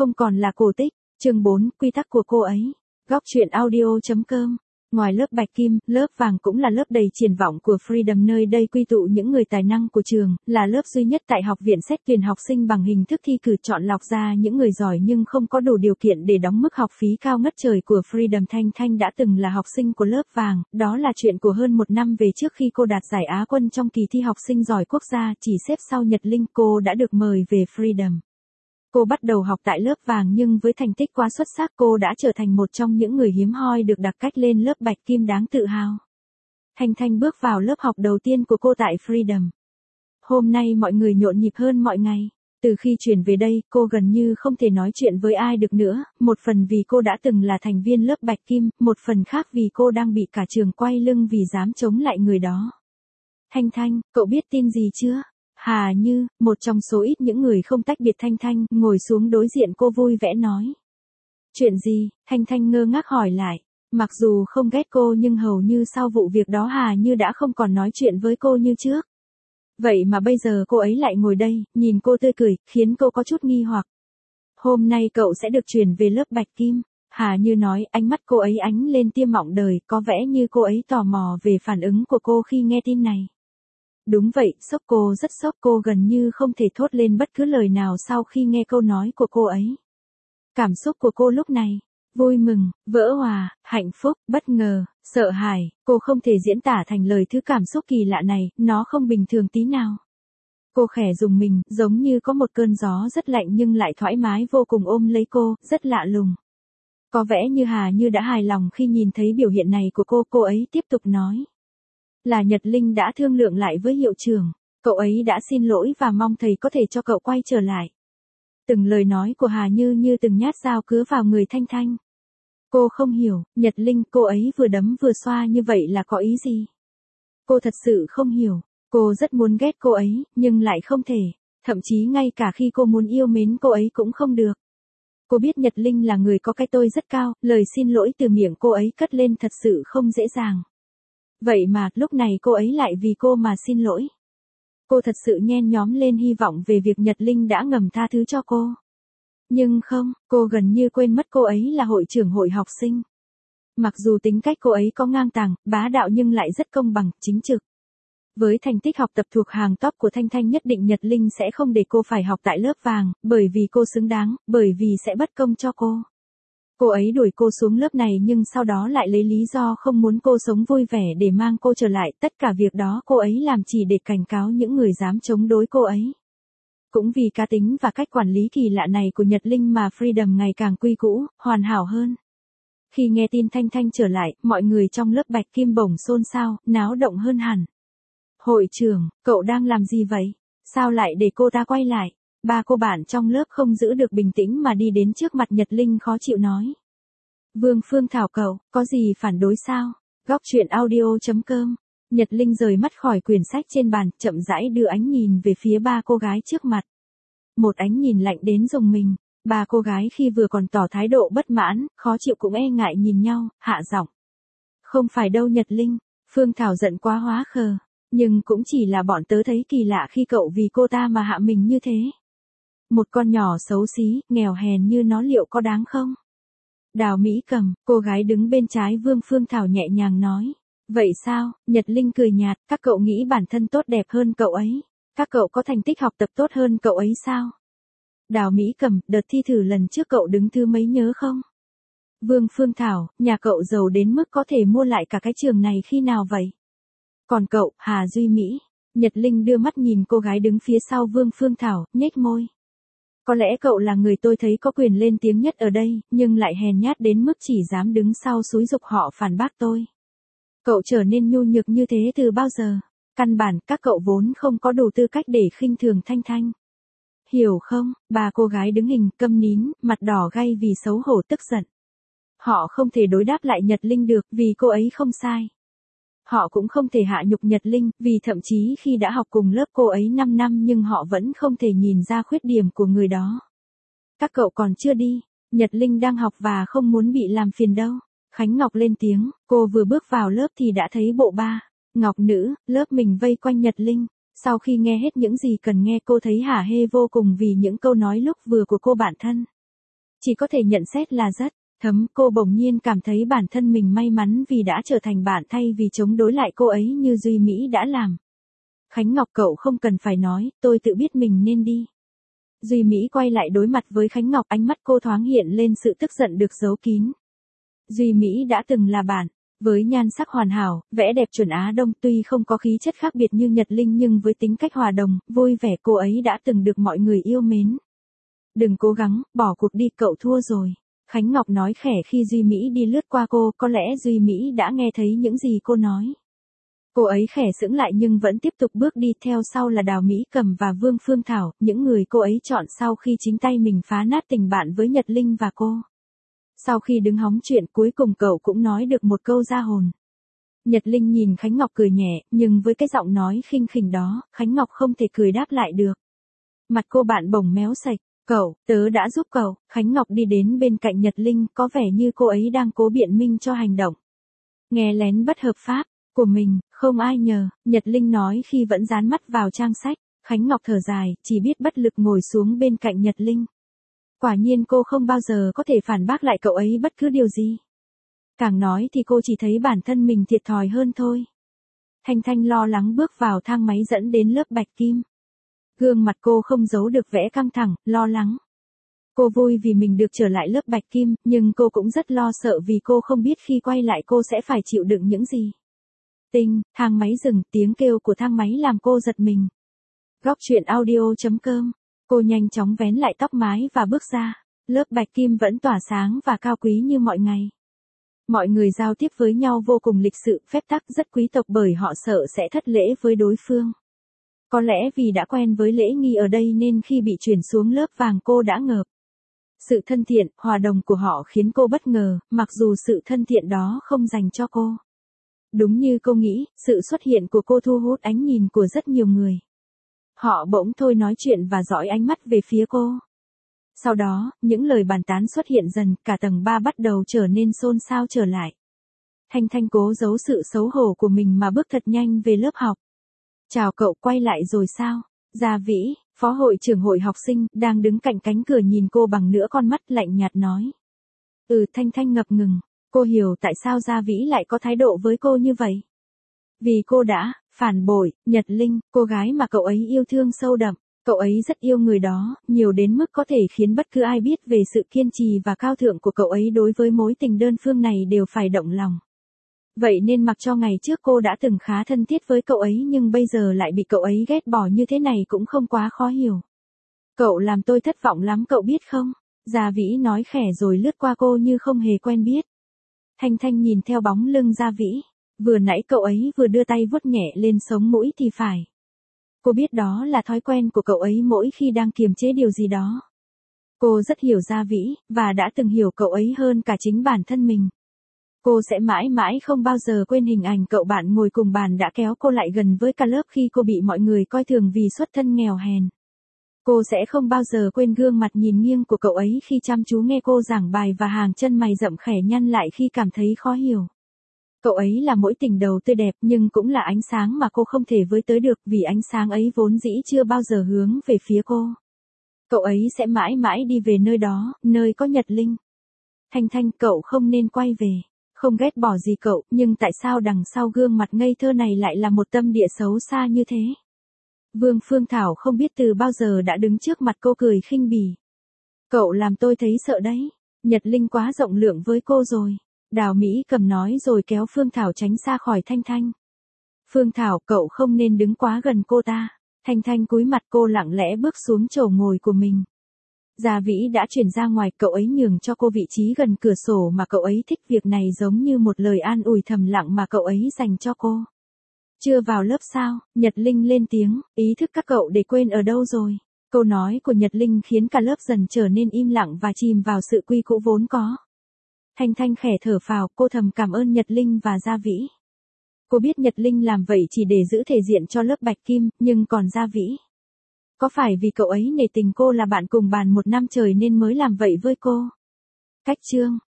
Không còn là cổ tích. Chương 4, quy tắc của cô ấy. Góc truyện audio.com. Ngoài lớp bạch kim, lớp vàng cũng là lớp đầy triển vọng của Freedom, nơi đây quy tụ những người tài năng của trường, là lớp duy nhất tại học viện xét tuyển học sinh bằng hình thức thi cử chọn lọc ra những người giỏi nhưng không có đủ điều kiện để đóng mức học phí cao ngất trời của Freedom. Thanh Thanh đã từng là học sinh của lớp vàng, đó là chuyện của hơn một năm về trước khi cô đạt giải Á quân trong kỳ thi học sinh giỏi quốc gia, chỉ xếp sau Nhật Linh. Cô đã được mời về Freedom. Cô bắt đầu học tại lớp vàng nhưng với thành tích quá xuất sắc, cô đã trở thành một trong những người hiếm hoi được đặc cách lên lớp bạch kim đáng tự hào. Thanh Thanh bước vào lớp học đầu tiên của cô tại Freedom. Hôm nay mọi người nhộn nhịp hơn mọi ngày. Từ khi chuyển về đây, cô gần như không thể nói chuyện với ai được nữa, một phần vì cô đã từng là thành viên lớp bạch kim, một phần khác vì cô đang bị cả trường quay lưng vì dám chống lại người đó. Thanh Thanh, cậu biết tin gì chưa? Hà Như, một trong số ít những người không tách biệt Thanh Thanh, ngồi xuống đối diện cô vui vẻ nói. Chuyện gì? Thanh Thanh ngơ ngác hỏi lại. Mặc dù không ghét cô nhưng hầu như sau vụ việc đó Hà Như đã không còn nói chuyện với cô như trước. Vậy mà bây giờ cô ấy lại ngồi đây, nhìn cô tươi cười, khiến cô có chút nghi hoặc. Hôm nay cậu sẽ được chuyển về lớp bạch kim. Hà Như nói, ánh mắt cô ấy ánh lên tia mộng đời, có vẻ như cô ấy tò mò về phản ứng của cô khi nghe tin này. Đúng vậy, sốc, cô rất sốc, cô gần như không thể thốt lên bất cứ lời nào sau khi nghe câu nói của cô ấy. Cảm xúc của cô lúc này, vui mừng, vỡ hòa, hạnh phúc, bất ngờ, sợ hãi, cô không thể diễn tả thành lời thứ cảm xúc kỳ lạ này, nó không bình thường tí nào. Cô khẽ rùng mình, giống như có một cơn gió rất lạnh nhưng lại thoải mái vô cùng ôm lấy cô, rất lạ lùng. Có vẻ như Hà Như đã hài lòng khi nhìn thấy biểu hiện này của cô ấy tiếp tục nói. Là Nhật Linh đã thương lượng lại với hiệu trưởng, cậu ấy đã xin lỗi và mong thầy có thể cho cậu quay trở lại. Từng lời nói của Hà Như như từng nhát dao cứa vào người Thanh Thanh. Cô không hiểu, Nhật Linh, cô ấy vừa đấm vừa xoa như vậy là có ý gì? Cô thật sự không hiểu, cô rất muốn ghét cô ấy, nhưng lại không thể, thậm chí ngay cả khi cô muốn yêu mến cô ấy cũng không được. Cô biết Nhật Linh là người có cái tôi rất cao, lời xin lỗi từ miệng cô ấy cất lên thật sự không dễ dàng. Vậy mà, lúc này cô ấy lại vì cô mà xin lỗi. Cô thật sự nhen nhóm lên hy vọng về việc Nhật Linh đã ngầm tha thứ cho cô. Nhưng không, cô gần như quên mất cô ấy là hội trưởng hội học sinh. Mặc dù tính cách cô ấy có ngang tàng, bá đạo nhưng lại rất công bằng, chính trực. Với thành tích học tập thuộc hàng top của Thanh Thanh, nhất định Nhật Linh sẽ không để cô phải học tại lớp vàng, bởi vì cô xứng đáng, bởi vì sẽ bất công cho cô. Cô ấy đuổi cô xuống lớp này nhưng sau đó lại lấy lý do không muốn cô sống vui vẻ để mang cô trở lại, tất cả việc đó cô ấy làm chỉ để cảnh cáo những người dám chống đối cô ấy. Cũng vì cá tính và cách quản lý kỳ lạ này của Nhật Linh mà Freedom ngày càng quy cũ, hoàn hảo hơn. Khi nghe tin Thanh Thanh trở lại, mọi người trong lớp bạch kim bỗng xôn xao, náo động hơn hẳn. Hội trưởng, cậu đang làm gì vậy? Sao lại để cô ta quay lại? Ba cô bạn trong lớp không giữ được bình tĩnh mà đi đến trước mặt Nhật Linh khó chịu nói. Vương Phương Thảo, cậu, có gì phản đối sao? Góc truyện audio.com. Nhật Linh rời mắt khỏi quyển sách trên bàn, chậm rãi đưa ánh nhìn về phía ba cô gái trước mặt. Một ánh nhìn lạnh đến rùng mình. Ba cô gái khi vừa còn tỏ thái độ bất mãn, khó chịu cũng e ngại nhìn nhau, hạ giọng. Không phải đâu Nhật Linh, Phương Thảo giận quá hóa khờ. Nhưng cũng chỉ là bọn tớ thấy kỳ lạ khi cậu vì cô ta mà hạ mình như thế. Một con nhỏ xấu xí, nghèo hèn như nó liệu có đáng không? Đào Mỹ Cầm, cô gái đứng bên trái Vương Phương Thảo nhẹ nhàng nói. Vậy sao? Nhật Linh cười nhạt, các cậu nghĩ bản thân tốt đẹp hơn cậu ấy. Các cậu có thành tích học tập tốt hơn cậu ấy sao? Đào Mỹ Cầm, đợt thi thử lần trước cậu đứng thứ mấy nhớ không? Vương Phương Thảo, nhà cậu giàu đến mức có thể mua lại cả cái trường này khi nào vậy? Còn cậu, Hà Duy Mỹ. Nhật Linh đưa mắt nhìn cô gái đứng phía sau Vương Phương Thảo, nhếch môi. Có lẽ cậu là người tôi thấy có quyền lên tiếng nhất ở đây, nhưng lại hèn nhát đến mức chỉ dám đứng sau xúi giục họ phản bác tôi. Cậu trở nên nhu nhược như thế từ bao giờ? Căn bản, các cậu vốn không có đủ tư cách để khinh thường Thanh Thanh. Hiểu không? Ba cô gái đứng hình, câm nín, mặt đỏ gay vì xấu hổ tức giận. Họ không thể đối đáp lại Nhật Linh được, vì cô ấy không sai. Họ cũng không thể hạ nhục Nhật Linh, vì thậm chí khi đã học cùng lớp cô ấy 5 năm nhưng họ vẫn không thể nhìn ra khuyết điểm của người đó. Các cậu còn chưa đi, Nhật Linh đang học và không muốn bị làm phiền đâu. Khánh Ngọc lên tiếng, cô vừa bước vào lớp thì đã thấy bộ ba Ngọc nữ, lớp mình vây quanh Nhật Linh. Sau khi nghe hết những gì cần nghe, cô thấy hả hê vô cùng vì những câu nói lúc vừa của cô bạn thân. Chỉ có thể nhận xét là rất thấm. Cô bỗng nhiên cảm thấy bản thân mình may mắn vì đã trở thành bạn thay vì chống đối lại cô ấy như Duy Mỹ đã làm. Khánh Ngọc, cậu không cần phải nói, tôi tự biết mình nên đi. Duy Mỹ quay lại đối mặt với Khánh Ngọc, ánh mắt cô thoáng hiện lên sự tức giận được giấu kín. Duy Mỹ đã từng là bạn. Với nhan sắc hoàn hảo, vẻ đẹp chuẩn Á Đông, tuy không có khí chất khác biệt như Nhật Linh nhưng với tính cách hòa đồng, vui vẻ, cô ấy đã từng được mọi người yêu mến. Đừng cố gắng, bỏ cuộc đi, cậu thua rồi. Khánh Ngọc nói khẽ khi Duy Mỹ đi lướt qua cô, có lẽ Duy Mỹ đã nghe thấy những gì cô nói. Cô ấy khẽ sững lại nhưng vẫn tiếp tục bước đi, theo sau là Đào Mỹ Cầm và Vương Phương Thảo, những người cô ấy chọn sau khi chính tay mình phá nát tình bạn với Nhật Linh và cô. Sau khi đứng hóng chuyện, cuối cùng cậu cũng nói được một câu ra hồn. Nhật Linh nhìn Khánh Ngọc cười nhẹ, nhưng với cái giọng nói khinh khỉnh đó, Khánh Ngọc không thể cười đáp lại được. Mặt cô bạn bỗng méo sạch. Cậu, tớ đã giúp cậu. Khánh Ngọc đi đến bên cạnh Nhật Linh, có vẻ như cô ấy đang cố biện minh cho hành động nghe lén bất hợp pháp của mình. Không ai nhờ, Nhật Linh nói khi vẫn dán mắt vào trang sách. Khánh Ngọc thở dài, chỉ biết bất lực ngồi xuống bên cạnh Nhật Linh. Quả nhiên cô không bao giờ có thể phản bác lại cậu ấy bất cứ điều gì. Càng nói thì cô chỉ thấy bản thân mình thiệt thòi hơn thôi. Thanh Thanh lo lắng bước vào thang máy dẫn đến lớp Bạch Kim. Gương mặt cô không giấu được vẻ căng thẳng, lo lắng. Cô vui vì mình được trở lại lớp Bạch Kim, nhưng cô cũng rất lo sợ vì cô không biết khi quay lại cô sẽ phải chịu đựng những gì. Tinh, thang máy dừng, tiếng kêu của thang máy làm cô giật mình. Góc truyện audio.com. Cô nhanh chóng vén lại tóc mái và bước ra. Lớp Bạch Kim vẫn tỏa sáng và cao quý như mọi ngày. Mọi người giao tiếp với nhau vô cùng lịch sự, phép tắc rất quý tộc bởi họ sợ sẽ thất lễ với đối phương. Có lẽ vì đã quen với lễ nghi ở đây nên khi bị chuyển xuống lớp vàng cô đã ngợp. Sự thân thiện, hòa đồng của họ khiến cô bất ngờ, mặc dù sự thân thiện đó không dành cho cô. Đúng như cô nghĩ, sự xuất hiện của cô thu hút ánh nhìn của rất nhiều người. Họ bỗng thôi nói chuyện và dõi ánh mắt về phía cô. Sau đó, những lời bàn tán xuất hiện dần, cả tầng 3 bắt đầu trở nên xôn xao trở lại. Thanh Thanh cố giấu sự xấu hổ của mình mà bước thật nhanh về lớp học. Chào cậu, quay lại rồi sao? Gia Vĩ, phó hội trưởng hội học sinh, đang đứng cạnh cánh cửa nhìn cô bằng nửa con mắt lạnh nhạt nói. Thanh Thanh ngập ngừng, cô hiểu tại sao Gia Vĩ lại có thái độ với cô như vậy. Vì cô đã phản bội Nhật Linh, cô gái mà cậu ấy yêu thương sâu đậm. Cậu ấy rất yêu người đó, nhiều đến mức có thể khiến bất cứ ai biết về sự kiên trì và cao thượng của cậu ấy đối với mối tình đơn phương này đều phải động lòng. Vậy nên mặc cho ngày trước cô đã từng khá thân thiết với cậu ấy nhưng bây giờ lại bị cậu ấy ghét bỏ như thế này cũng không quá khó hiểu. Cậu làm tôi thất vọng lắm cậu biết không? Gia Vĩ nói khẽ rồi lướt qua cô như không hề quen biết. Thanh Thanh nhìn theo bóng lưng Gia Vĩ. Vừa nãy cậu ấy vừa đưa tay vuốt nhẹ lên sống mũi thì phải. Cô biết đó là thói quen của cậu ấy mỗi khi đang kiềm chế điều gì đó. Cô rất hiểu Gia Vĩ, và đã từng hiểu cậu ấy hơn cả chính bản thân mình. Cô sẽ mãi mãi không bao giờ quên hình ảnh cậu bạn ngồi cùng bàn đã kéo cô lại gần với cả lớp khi cô bị mọi người coi thường vì xuất thân nghèo hèn. Cô sẽ không bao giờ quên gương mặt nhìn nghiêng của cậu ấy khi chăm chú nghe cô giảng bài và hàng chân mày rậm khẽ nhăn lại khi cảm thấy khó hiểu. Cậu ấy là mối tình đầu tươi đẹp nhưng cũng là ánh sáng mà cô không thể với tới được vì ánh sáng ấy vốn dĩ chưa bao giờ hướng về phía cô. Cậu ấy sẽ mãi mãi đi về nơi đó, nơi có Nhật Linh. Thanh Thanh, cậu không nên quay về. Không ghét bỏ gì cậu, nhưng tại sao đằng sau gương mặt ngây thơ này lại là một tâm địa xấu xa như thế? Vương Phương Thảo không biết từ bao giờ đã đứng trước mặt cô cười khinh bỉ. Cậu làm tôi thấy sợ đấy. Nhật Linh quá rộng lượng với cô rồi. Đào Mỹ Cầm nói rồi kéo Phương Thảo tránh xa khỏi Thanh Thanh. Phương Thảo, cậu không nên đứng quá gần cô ta. Thanh Thanh cúi mặt, cô lặng lẽ bước xuống chỗ ngồi của mình. Gia Vĩ đã chuyển ra ngoài, cậu ấy nhường cho cô vị trí gần cửa sổ mà cậu ấy thích, việc này giống như một lời an ủi thầm lặng mà cậu ấy dành cho cô. Chưa vào lớp sao? Nhật Linh lên tiếng, ý thức các cậu để quên ở đâu rồi? Câu nói của Nhật Linh khiến cả lớp dần trở nên im lặng và chìm vào sự quy cũ vốn có. Thanh Thanh khẽ thở phào, cô thầm cảm ơn Nhật Linh và Gia Vĩ. Cô biết Nhật Linh làm vậy chỉ để giữ thể diện cho lớp Bạch Kim, nhưng còn Gia Vĩ. Có phải vì cậu ấy nể tình cô là bạn cùng bàn một năm trời nên mới làm vậy với cô? Cách chương